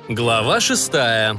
Глава 6.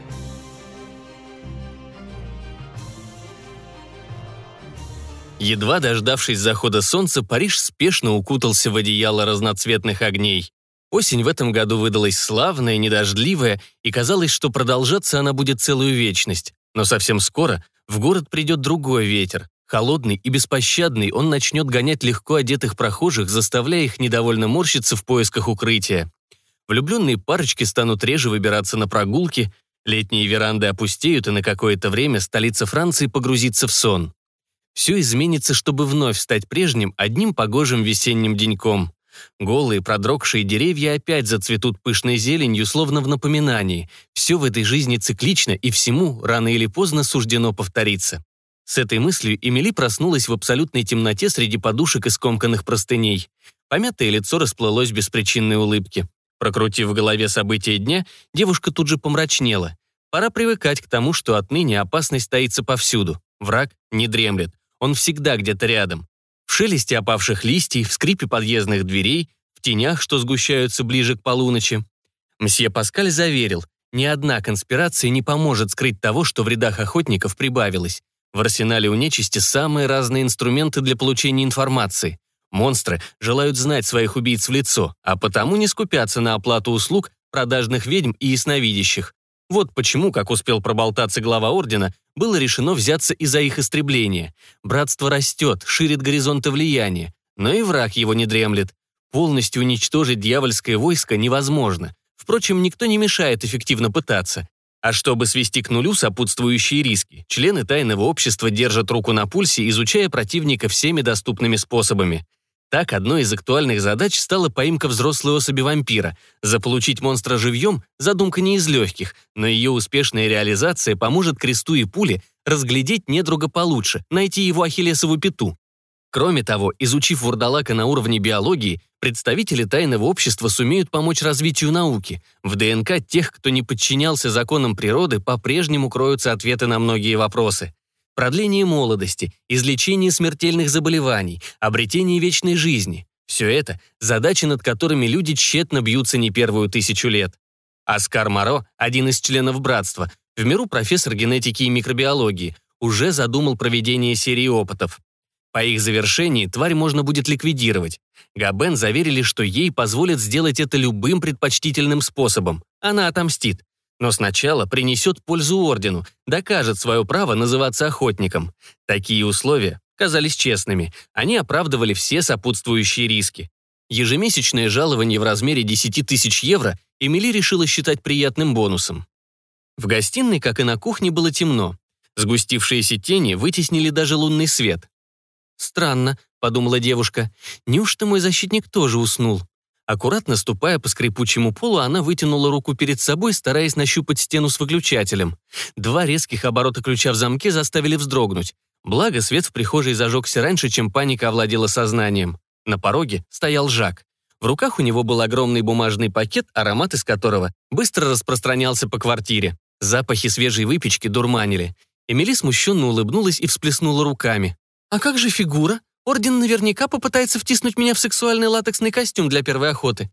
Едва дождавшись захода солнца, Париж спешно укутался в одеяло разноцветных огней. Осень в этом году выдалась славная, недождливая, и казалось, что продолжаться она будет целую вечность. Но совсем скоро в город придет другой ветер. Холодный и беспощадный, он начнет гонять легко одетых прохожих, заставляя их недовольно морщиться в поисках укрытия. Влюбленные парочки станут реже выбираться на прогулки, летние веранды опустеют, и на какое-то время столица Франции погрузится в сон. Все изменится, чтобы вновь стать прежним одним погожим весенним деньком. Голые, продрогшие деревья опять зацветут пышной зеленью, словно в напоминании. Все в этой жизни циклично, и всему, рано или поздно, суждено повториться. С этой мыслью Эмили проснулась в абсолютной темноте среди подушек и скомканных простыней. Помятое лицо расплылось в беспричинной улыбке. Прокрутив в голове события дня, девушка тут же помрачнела. Пора привыкать к тому, что отныне опасность таится повсюду. Враг не дремлет. Он всегда где-то рядом. В шелесте опавших листьев, в скрипе подъездных дверей, в тенях, что сгущаются ближе к полуночи. Мсье Паскаль заверил, ни одна конспирация не поможет скрыть того, что в рядах охотников прибавилось. В арсенале у нечисти самые разные инструменты для получения информации. Монстры желают знать своих убийц в лицо, а потому не скупятся на оплату услуг продажных ведьм и ясновидящих. Вот почему, как успел проболтаться глава ордена, было решено взяться и за их истребление. Братство растет, ширит горизонты влияния, но и враг его не дремлет. Полностью уничтожить дьявольское войско невозможно. Впрочем, никто не мешает эффективно пытаться. А чтобы свести к нулю сопутствующие риски, члены тайного общества держат руку на пульсе, изучая противника всеми доступными способами. Так, одной из актуальных задач стала поимка взрослой особи вампира. Заполучить монстра живьем – задумка не из легких, но ее успешная реализация поможет кресту и пуле разглядеть недруга получше, найти его ахиллесову пяту. Кроме того, изучив вурдалака на уровне биологии, представители тайного общества сумеют помочь развитию науки. В ДНК тех, кто не подчинялся законам природы, по-прежнему кроются ответы на многие вопросы. Продление молодости, излечение смертельных заболеваний, обретение вечной жизни – все это – задачи, над которыми люди тщетно бьются не первую 1000 лет. Оскар Моро, один из членов братства, в миру профессор генетики и микробиологии, уже задумал проведение серии опытов. По их завершении тварь можно будет ликвидировать. Габен заверили, что ей позволят сделать это любым предпочтительным способом. Она отомстит. Но сначала принесет пользу ордену, докажет свое право называться охотником. Такие условия казались честными. Они оправдывали все сопутствующие риски. Ежемесячное жалование в размере 10 000 евро Эмили решила считать приятным бонусом. В гостиной, как и на кухне, было темно. Сгустившиеся тени вытеснили даже лунный свет. «Странно», — подумала девушка, — «неужто мой защитник тоже уснул?» Аккуратно ступая по скрипучему полу, она вытянула руку перед собой, стараясь нащупать стену с выключателем. 2 резких оборота ключа в замке заставили вздрогнуть. Благо, свет в прихожей зажегся раньше, чем паника овладела сознанием. На пороге стоял Жак. В руках у него был огромный бумажный пакет, аромат из которого быстро распространялся по квартире. Запахи свежей выпечки дурманили. Эмили смущенно улыбнулась и всплеснула руками. «А как же фигура? Орден наверняка попытается втиснуть меня в сексуальный латексный костюм для первой охоты».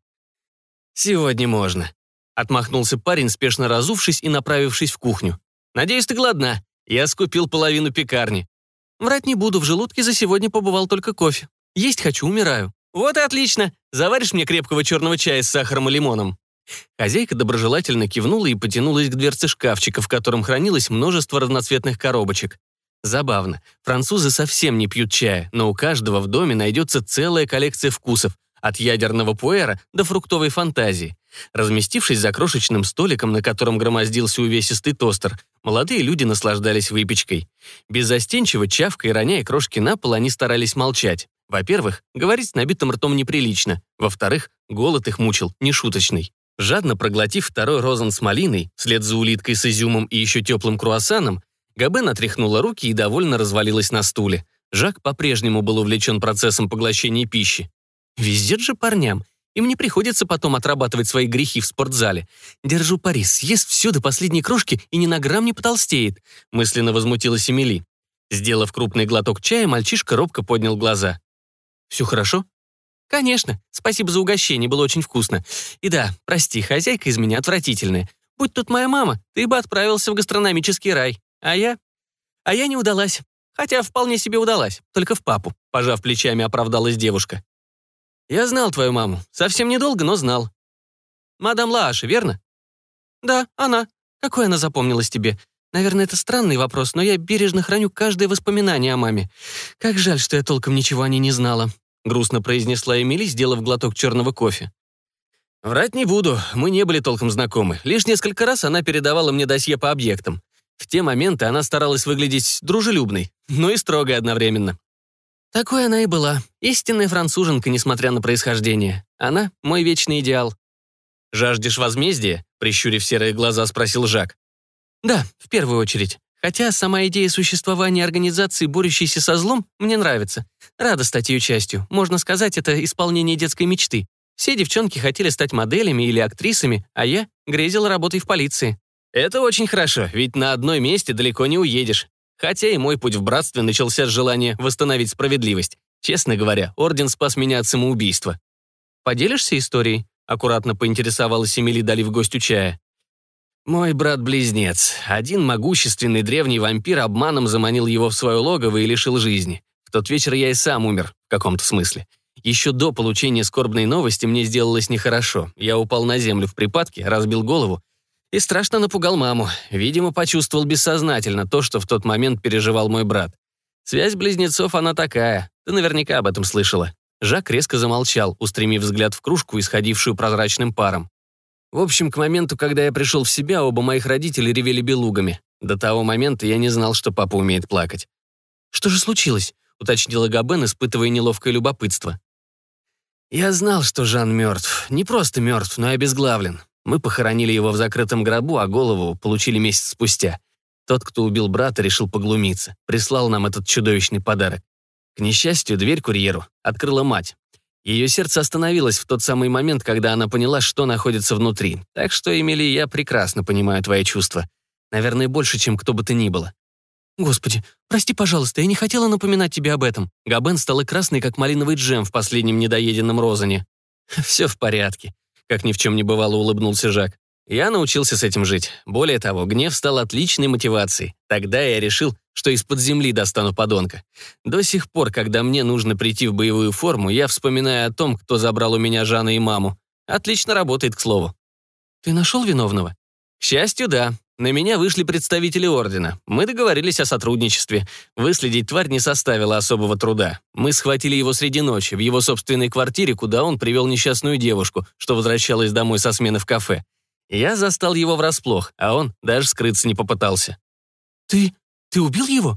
«Сегодня можно», — отмахнулся парень, спешно разувшись и направившись в кухню. «Надеюсь, ты голодна. Я скупил половину пекарни». «Врать не буду, в желудке за сегодня побывал только кофе. Есть хочу, умираю». «Вот и отлично. Заваришь мне крепкого черного чая с сахаром и лимоном». Хозяйка доброжелательно кивнула и потянулась к дверце шкафчика, в котором хранилось множество разноцветных коробочек. Забавно. Французы совсем не пьют чая, но у каждого в доме найдется целая коллекция вкусов, от ядерного пуэра до фруктовой фантазии. Разместившись за крошечным столиком, на котором громоздился увесистый тостер, молодые люди наслаждались выпечкой. Беззастенчиво чавкая и роняя крошки на пол, они старались молчать. Во-первых, говорить с набитым ртом неприлично. Во-вторых, голод их мучил, нешуточный. Жадно проглотив 2-й розен с малиной, вслед за улиткой с изюмом и еще теплым круассаном, Габен отряхнула руки и довольно развалилась на стуле. Жак по-прежнему был увлечен процессом поглощения пищи. «Везет же парням. Им не приходится потом отрабатывать свои грехи в спортзале. Держу пари, съест все до последней крошки и ни на грамм не потолстеет», мысленно возмутилась Эмили. Сделав крупный глоток чая, мальчишка робко поднял глаза. «Все хорошо?» «Конечно. Спасибо за угощение, было очень вкусно. И да, прости, хозяйка из меня отвратительная. Будь тут моя мама, ты бы отправился в гастрономический рай. А я не удалась. Хотя вполне себе удалась, только в папу», — пожав плечами, оправдалась девушка. «Я знал твою маму. Совсем недолго, но знал. Мадам Лааши, верно?» «Да, она. Какой она запомнилась тебе? Наверное, это странный вопрос, но я бережно храню каждое воспоминание о маме. Как жаль, что я толком ничего о ней не знала», — грустно произнесла Эмили, сделав глоток черного кофе. «Врать не буду, мы не были толком знакомы. Лишь несколько раз она передавала мне досье по объектам. В те моменты она старалась выглядеть дружелюбной, но и строгой одновременно. Такой она и была. Истинная француженка, несмотря на происхождение. Она — мой вечный идеал». «Жаждешь возмездия?» — прищурив серые глаза, спросил Жак. «Да, в первую очередь. Хотя сама идея существования организации, борющейся со злом, мне нравится. Рада стать ее частью. Можно сказать, это исполнение детской мечты. Все девчонки хотели стать моделями или актрисами, а я грезила работой в полиции». «Это очень хорошо, ведь на одном месте далеко не уедешь. Хотя и мой путь в братстве начался с желания восстановить справедливость. Честно говоря, орден спас меня от самоубийства». «Поделишься историей?» — аккуратно поинтересовалась Эмили, долив гостю чая. «Мой брат-близнец. Один могущественный древний вампир обманом заманил его в свое логово и лишил жизни. В тот вечер я и сам умер, в каком-то смысле. Еще до получения скорбной новости мне сделалось нехорошо. Я упал на землю в припадке, разбил голову и страшно напугал маму. Видимо, почувствовал бессознательно то, что в тот момент переживал мой брат. Связь близнецов она такая. Ты наверняка об этом слышала». Жак резко замолчал, устремив взгляд в кружку, исходившую прозрачным паром. В общем, к моменту, когда я пришел в себя, оба моих родителя ревели белугами. До того момента я не знал, что папа умеет плакать. «Что же случилось?» — уточнила Габен, испытывая неловкое любопытство. «Я знал, что Жан мертв. Не просто мертв, но и обезглавлен. Мы похоронили его в закрытом гробу, а голову получили месяц спустя. Тот, кто убил брата, решил поглумиться. Прислал нам этот чудовищный подарок. К несчастью, дверь курьеру открыла мать. Ее сердце остановилось в тот самый момент, когда она поняла, что находится внутри. Так что, Эмили, я прекрасно понимаю твои чувства. Наверное, больше, чем кто бы то ни было». «Господи, прости, пожалуйста, я не хотела напоминать тебе об этом». Габен стала красной, как малиновый джем в последнем недоеденном розане. «Все в порядке», — как ни в чем не бывало, улыбнулся Жак. «Я научился с этим жить. Более того, гнев стал отличной мотивацией. Тогда я решил, что из-под земли достану подонка. До сих пор, когда мне нужно прийти в боевую форму, я вспоминаю о том, кто забрал у меня Жана и маму. Отлично работает, к слову». «Ты нашел виновного?» «К счастью, да. На меня вышли представители ордена. Мы договорились о сотрудничестве. Выследить тварь не составило особого труда. Мы схватили его среди ночи в его собственной квартире, куда он привел несчастную девушку, что возвращалась домой со смены в кафе. Я застал его врасплох, а он даже скрыться не попытался». «Ты убил его?»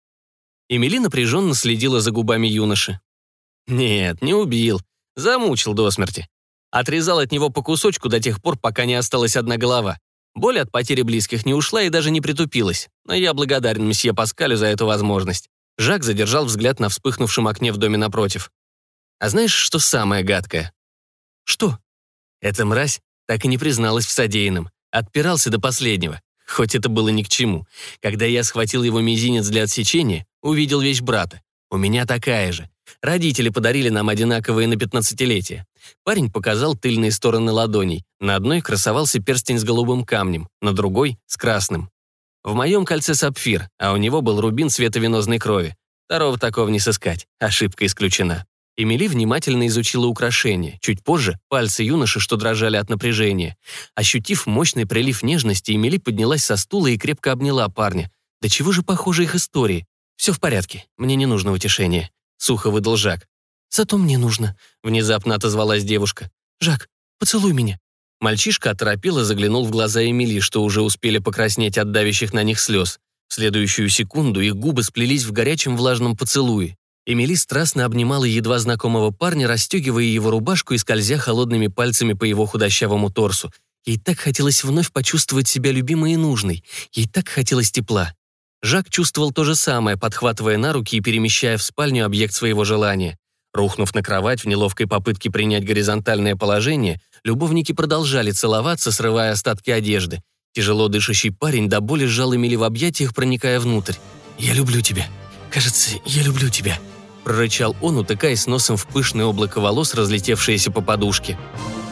Эмили напряженно следила за губами юноши. «Нет, не убил. Замучил до смерти. Отрезал от него по кусочку до тех пор, пока не осталась одна голова. Боль от потери близких не ушла и даже не притупилась, но я благодарен месье Паскалю за эту возможность». Жак задержал взгляд на вспыхнувшем окне в доме напротив. «А знаешь, что самое гадкое?» «Что?» «Эта мразь так и не призналась в содеянном. Отпирался до последнего, хоть это было ни к чему. Когда я схватил его мизинец для отсечения, увидел вещь брата. У меня такая же. Родители подарили нам одинаковые на 15-летие. Парень показал тыльные стороны ладоней. На одной красовался перстень с голубым камнем, на другой — с красным. В моем кольце сапфир, а у него был рубин цвета венозной крови. Второго такого не сыскать. Ошибка исключена». Эмили внимательно изучила украшение. Чуть позже — пальцы юноши, что дрожали от напряжения. Ощутив мощный прилив нежности, Эмили поднялась со стула и крепко обняла парня. Да чего же похожи их истории? «Все в порядке, мне не нужно утешение», — сухо выдал Жак. «Зато мне нужно», — внезапно отозвалась девушка. «Жак, поцелуй меня». Мальчишка оторопело заглянул в глаза Эмили, что уже успели покраснеть от давящих на них слез. В следующую секунду их губы сплелись в горячем влажном поцелуе. Эмили страстно обнимала едва знакомого парня, расстегивая его рубашку и скользя холодными пальцами по его худощавому торсу. Ей так хотелось вновь почувствовать себя любимой и нужной. Ей так хотелось тепла. Жак чувствовал то же самое, подхватывая на руки и перемещая в спальню объект своего желания. Рухнув на кровать в неловкой попытке принять горизонтальное положение, любовники продолжали целоваться, срывая остатки одежды. Тяжело дышащий парень до боли сжал Эмили в объятиях, проникая внутрь. «Я люблю тебя. Кажется, я люблю тебя», — прорычал он, утыкаясь носом в пышное облако волос, разлетевшееся по подушке.